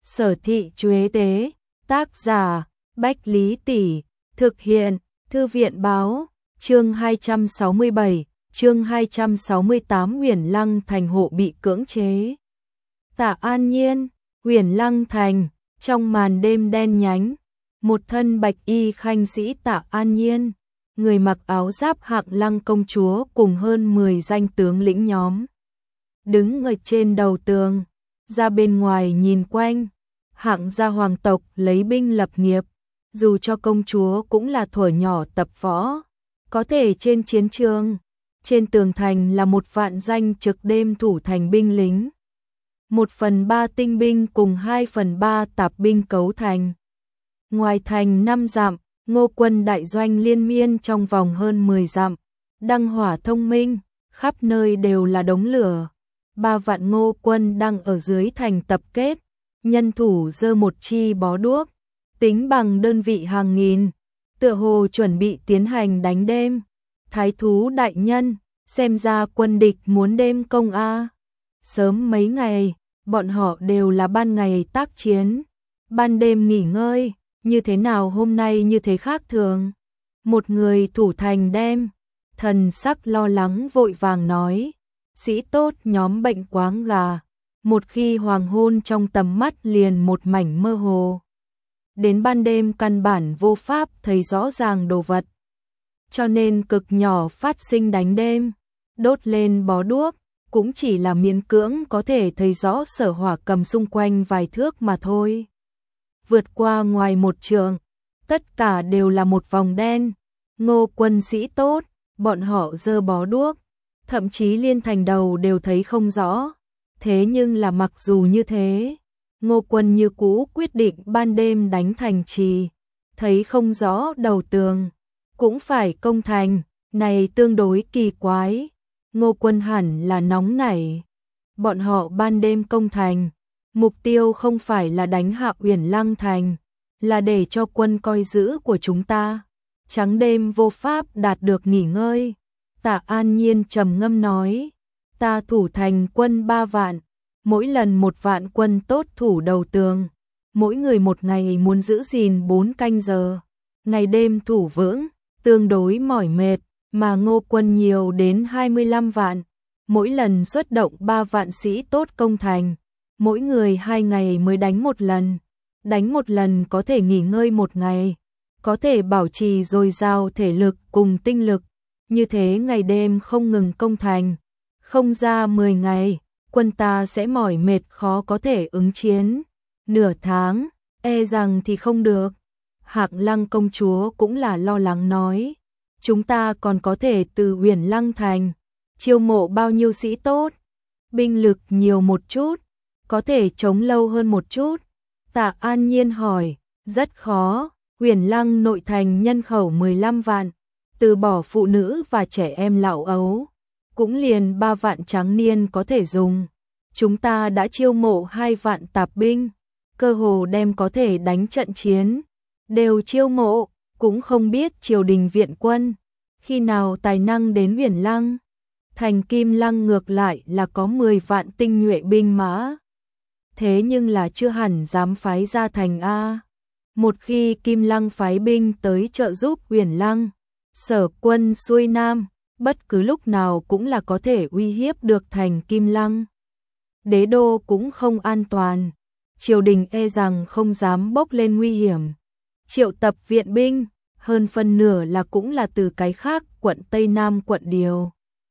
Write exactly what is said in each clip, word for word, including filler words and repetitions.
Sở thị Chuế tế, tác giả, Bách Lý Tỷ, thực hiện, Thư viện báo, chương hai trăm sáu mươi bảy, chương hai trăm sáu mươi tám Huyền Lăng Thành hộ bị cưỡng chế. Tạ An Nhiên, Huyền Lăng Thành, trong màn đêm đen nhánh, một thân bạch y khanh sĩ Tạ An Nhiên, người mặc áo giáp Hạng Lăng công chúa cùng hơn mười danh tướng lĩnh nhóm. Đứng ở trên đầu tường, ra bên ngoài nhìn quanh, Hạng gia hoàng tộc lấy binh lập nghiệp, dù cho công chúa cũng là thuở nhỏ tập võ, có thể trên chiến trường, trên tường thành là một vạn danh trực đêm thủ thành binh lính. Một phần ba tinh binh cùng hai phần ba tạp binh cấu thành. Ngoài thành năm dặm, Ngô quân đại doanh liên miên trong vòng hơn mười dặm, đăng hỏa thông minh, khắp nơi đều là đống lửa. Ba vạn Ngô quân đang ở dưới thành tập kết, nhân thủ giơ một chi bó đuốc, tính bằng đơn vị hàng nghìn, tựa hồ chuẩn bị tiến hành đánh đêm. Thái thú đại nhân, xem ra quân địch muốn đêm công a. Sớm mấy ngày, bọn họ đều là ban ngày tác chiến, ban đêm nghỉ ngơi, như thế nào hôm nay như thế khác thường. Một người thủ thành đêm, thần sắc lo lắng vội vàng nói, sĩ tốt nhóm bệnh quáng gà, một khi hoàng hôn trong tầm mắt liền một mảnh mơ hồ. Đến ban đêm căn bản vô pháp thấy rõ ràng đồ vật. Cho nên cực nhỏ phát sinh đánh đêm, đốt lên bó đuốc, cũng chỉ là miễn cưỡng có thể thấy rõ sở hỏa cầm xung quanh vài thước mà thôi. Vượt qua ngoài một trường, tất cả đều là một vòng đen. Ngô quân sĩ tốt, bọn họ giơ bó đuốc, thậm chí liên thành đầu đều thấy không rõ. Thế nhưng là mặc dù như thế, Ngô quân như cũ quyết định ban đêm đánh thành trì, thấy không rõ đầu tường, cũng phải công thành, này tương đối kỳ quái. Ngô quân hẳn là nóng nảy. Bọn họ ban đêm công thành, mục tiêu không phải là đánh hạ Huyền Lăng Thành, là để cho quân coi giữ của chúng ta trắng đêm vô pháp đạt được nghỉ ngơi. Tạ An Nhiên trầm ngâm nói, ta thủ thành quân ba vạn, mỗi lần một vạn quân tốt thủ đầu tường, mỗi người một ngày muốn giữ gìn bốn canh giờ, ngày đêm thủ vững, tương đối mỏi mệt, mà Ngô quân nhiều đến hai mươi lăm vạn, mỗi lần xuất động ba vạn sĩ tốt công thành, mỗi người hai ngày mới đánh một lần, đánh một lần có thể nghỉ ngơi một ngày, có thể bảo trì dồi dào thể lực cùng tinh lực, như thế ngày đêm không ngừng công thành, không ra mười ngày, quân ta sẽ mỏi mệt khó có thể ứng chiến, nửa tháng, e rằng thì không được. Hạng Lăng công chúa cũng là lo lắng nói, chúng ta còn có thể từ Huyền Lăng Thành chiêu mộ bao nhiêu sĩ tốt, binh lực nhiều một chút, có thể chống lâu hơn một chút. Tạ An Nhiên hỏi, rất khó, Huyền Lăng nội thành nhân khẩu mười lăm vạn, từ bỏ phụ nữ và trẻ em lão ấu, cũng liền ba vạn tráng niên có thể dùng. Chúng ta đã chiêu mộ hai vạn tạp binh, cơ hồ đem có thể đánh trận chiến, đều chiêu mộ, cũng không biết triều đình viện quân khi nào tài năng đến Huyền Lăng. Thành Kim Lăng ngược lại là có mười vạn tinh nhuệ binh mã, thế nhưng là chưa hẳn dám phái ra thành a. Một khi Kim Lăng phái binh tới trợ giúp Huyền Lăng, sở quân xuôi nam, bất cứ lúc nào cũng là có thể uy hiếp được thành Kim Lăng. Đế đô cũng không an toàn, triều đình e rằng không dám bốc lên nguy hiểm. Triệu tập viện binh, hơn phân nửa là cũng là từ cái khác quận Tây Nam quận điều.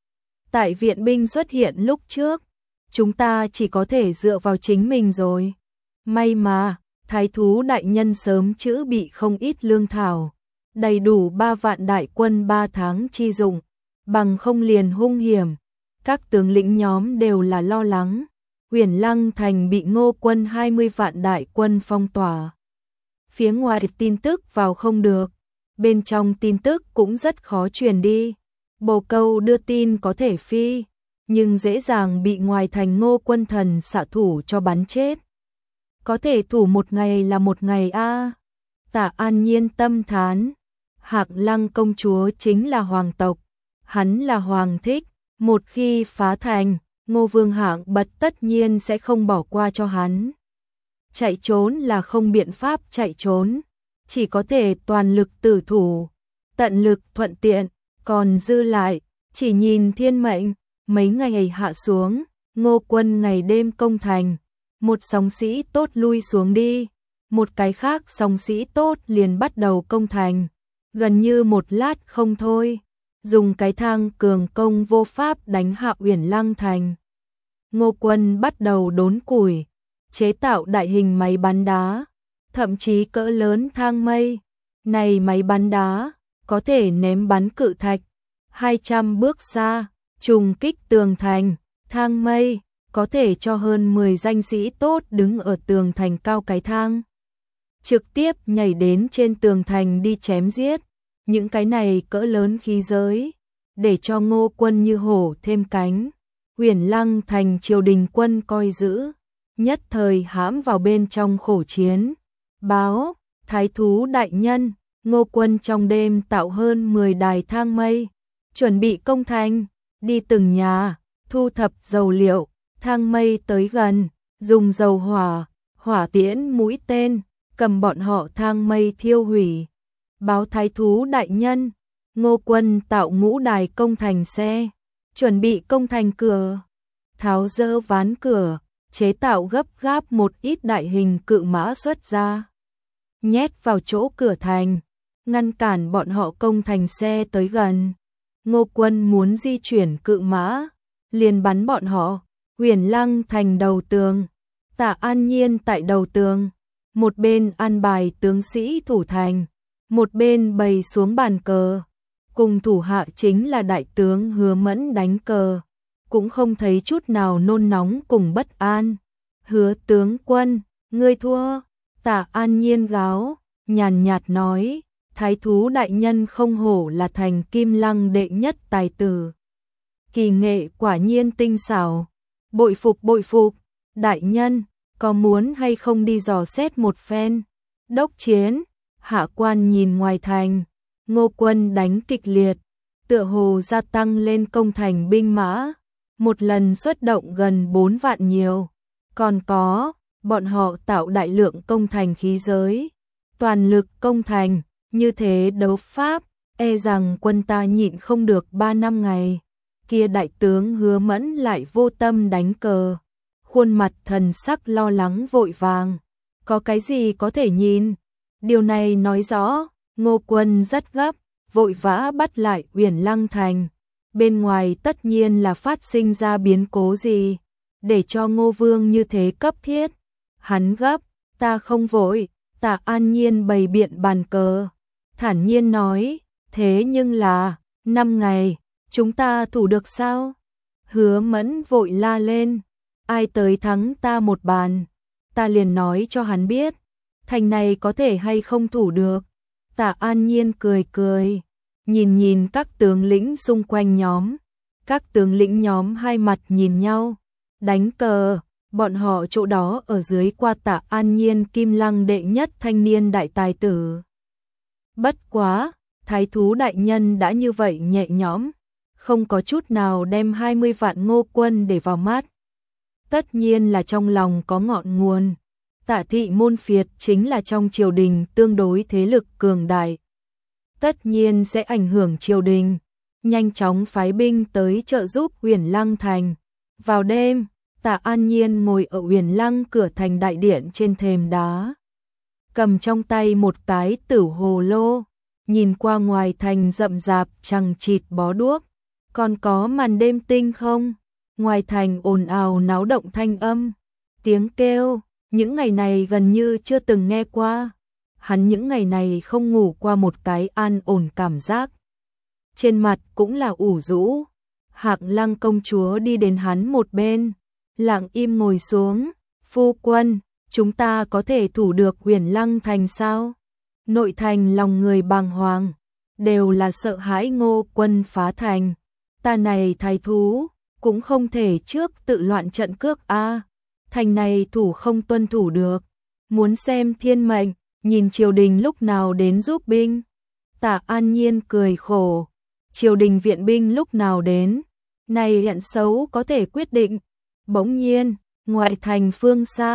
Tại viện binh xuất hiện lúc trước, chúng ta chỉ có thể dựa vào chính mình rồi. May mà, thái thú đại nhân sớm chữ bị không ít lương thảo, đầy đủ ba vạn đại quân ba tháng chi dụng, bằng không liền hung hiểm. Các tướng lĩnh nhóm đều là lo lắng, Huyền Lăng Thành bị Ngô quân hai mươi vạn đại quân phong tỏa. Phía ngoài tin tức vào không được, bên trong tin tức cũng rất khó truyền đi. Bồ câu đưa tin có thể phi, nhưng dễ dàng bị ngoài thành Ngô quân thần xạ thủ cho bắn chết. Có thể thủ một ngày là một ngày a. Tạ An Nhiên tâm thán, Hạng Lăng công chúa chính là hoàng tộc, hắn là hoàng thích, một khi phá thành, Ngô Vương Hạng Bật tất nhiên sẽ không bỏ qua cho hắn. chạy trốn là không biện pháp chạy trốn, chỉ có thể toàn lực tử thủ, tận lực thuận tiện, còn dư lại, chỉ nhìn thiên mệnh, mấy ngày hạ xuống, Ngô quân ngày đêm công thành, một sóng sĩ tốt lui xuống đi, một cái khác sóng sĩ tốt liền bắt đầu công thành, gần như một lát không thôi, dùng cái thang cường công vô pháp đánh hạ Uyển Lăng thành. Ngô quân bắt đầu đốn củi, chế tạo đại hình máy bắn đá, thậm chí cỡ lớn thang mây. Này máy bắn đá, có thể ném bắn cự thạch, hai trăm bước xa, trùng kích tường thành, thang mây, có thể cho hơn mười danh sĩ tốt đứng ở tường thành cao cái thang. Trực tiếp nhảy đến trên tường thành đi chém giết, những cái này cỡ lớn khí giới, để cho Ngô quân như hổ thêm cánh. Uyển Lăng thành triều đình quân coi giữ, nhất thời hãm vào bên trong khổ chiến. Báo, thái thú đại nhân, Ngô quân trong đêm tạo hơn mười đài thang mây, chuẩn bị công thành, đi từng nhà, thu thập dầu liệu, thang mây tới gần, dùng dầu hỏa, hỏa tiễn mũi tên, cầm bọn họ thang mây thiêu hủy. Báo thái thú đại nhân, Ngô quân tạo ngũ đài công thành xe, chuẩn bị công thành cửa, tháo dỡ ván cửa, chế tạo gấp gáp một ít đại hình cự mã xuất ra, nhét vào chỗ cửa thành, ngăn cản bọn họ công thành xe tới gần. Ngô quân muốn di chuyển cự mã, liền bắn bọn họ. Uyển Lăng thành đầu tường, Tạ An Nhiên tại đầu tường, một bên an bài tướng sĩ thủ thành, một bên bày xuống bàn cờ, cùng thủ hạ chính là đại tướng Hứa Mẫn đánh cờ, cũng không thấy chút nào nôn nóng cùng bất an. Hứa tướng quân, ngươi thua. Tạ An Nhiên gáo, nhàn nhạt nói, thái thú đại nhân không hổ là thành Kim Lăng đệ nhất tài tử. Kỳ nghệ quả nhiên tinh xảo, bội phục bội phục, đại nhân, có muốn hay không đi dò xét một phen. Đốc chiến, hạ quan nhìn ngoài thành, Ngô quân đánh kịch liệt, tựa hồ gia tăng lên công thành binh mã, một lần xuất động gần bốn vạn nhiều, còn có, bọn họ tạo đại lượng công thành khí giới, toàn lực công thành, như thế đấu pháp, e rằng quân ta nhịn không được ba năm ngày. Kia đại tướng Hứa Mẫn lại vô tâm đánh cờ, khuôn mặt thần sắc lo lắng vội vàng, có cái gì có thể nhìn, điều này nói rõ, Ngô quân rất gấp, vội vã bắt lại Uyển Lăng thành, bên ngoài tất nhiên là phát sinh ra biến cố gì, để cho Ngô vương như thế cấp thiết. Hắn gấp, ta không vội. Tạ An Nhiên bày biện bàn cờ, thản nhiên nói, thế nhưng là, năm ngày, chúng ta thủ được sao? Hứa Mẫn vội la lên, ai tới thắng ta một bàn, ta liền nói cho hắn biết, thành này có thể hay không thủ được. Tạ An Nhiên cười cười, nhìn nhìn các tướng lĩnh xung quanh nhóm, các tướng lĩnh nhóm hai mặt nhìn nhau, đánh cờ. Bọn họ chỗ đó ở dưới qua Tạ An Nhiên Kim Lăng đệ nhất thanh niên đại tài tử. Bất quá, thái thú đại nhân đã như vậy nhẹ nhõm, không có chút nào đem hai mươi vạn Ngô quân để vào mắt. Tất nhiên là trong lòng có ngọn nguồn. Tạ thị môn phiệt chính là trong triều đình tương đối thế lực cường đại. Tất nhiên sẽ ảnh hưởng triều đình, nhanh chóng phái binh tới trợ giúp Uyển Lăng thành. Vào đêm, Tạ An Nhiên ngồi ở Uyển Lăng cửa thành đại điện trên thềm đá, cầm trong tay một cái tử hồ lô, nhìn qua ngoài thành rậm rạp chằng chịt bó đuốc, còn có màn đêm tinh không, ngoài thành ồn ào náo động thanh âm, tiếng kêu, những ngày này gần như chưa từng nghe qua. Hắn những ngày này không ngủ qua một cái an ổn cảm giác, trên mặt cũng là ủ rũ. Hạc Lăng công chúa đi đến hắn một bên, lặng im ngồi xuống. Phu quân, chúng ta có thể thủ được Uyển Lăng thành sao? Nội thành lòng người bàng hoàng, đều là sợ hãi Ngô quân phá thành. Ta này thái thú, cũng không thể trước tự loạn trận cước a. Thành này thủ không tuân thủ được, muốn xem thiên mệnh, nhìn triều đình lúc nào đến giúp binh. Tạ An Nhiên cười khổ, triều đình viện binh lúc nào đến, này hiện xấu có thể quyết định. Bỗng nhiên, ngoại thành phương xa,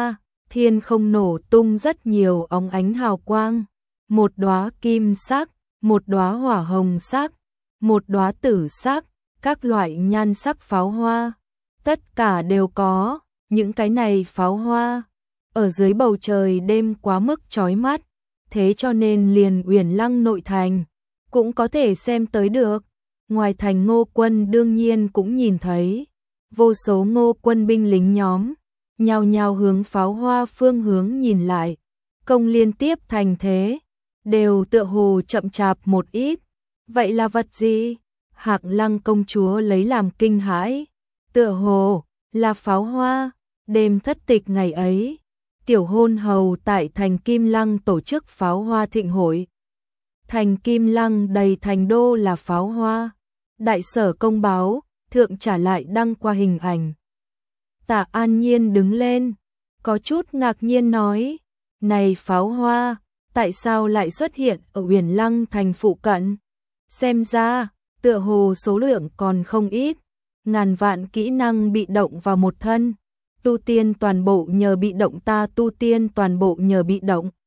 thiên không nổ tung rất nhiều óng ánh hào quang, một đóa kim sắc, một đóa hỏa hồng sắc, một đóa tử sắc, các loại nhan sắc pháo hoa, tất cả đều có, những cái này pháo hoa ở dưới bầu trời đêm quá mức chói mắt, thế cho nên liền Uyển Lăng nội thành cũng có thể xem tới được. Ngoài thành Ngô quân đương nhiên cũng nhìn thấy, vô số Ngô quân binh lính nhóm nhao nhao hướng pháo hoa phương hướng nhìn lại, công liên tiếp thành thế, đều tựa hồ chậm chạp một ít. Vậy là vật gì? Hạc Lăng công chúa lấy làm kinh hãi, tựa hồ là pháo hoa. Đêm thất tịch ngày ấy, tiểu hôn hầu tại thành Kim Lăng tổ chức pháo hoa thịnh hội. Thành Kim Lăng đầy thành đô là pháo hoa. Đại sở công báo, thượng trả lại đăng qua hình ảnh. Tạ An Nhiên đứng lên, có chút ngạc nhiên nói, này pháo hoa, tại sao lại xuất hiện ở Uyển Lăng thành phụ cận? Xem ra, tựa hồ số lượng còn không ít, ngàn vạn kỹ năng bị động vào một thân. Tu tiên toàn bộ nhờ bị động, ta tu tiên toàn bộ nhờ bị động.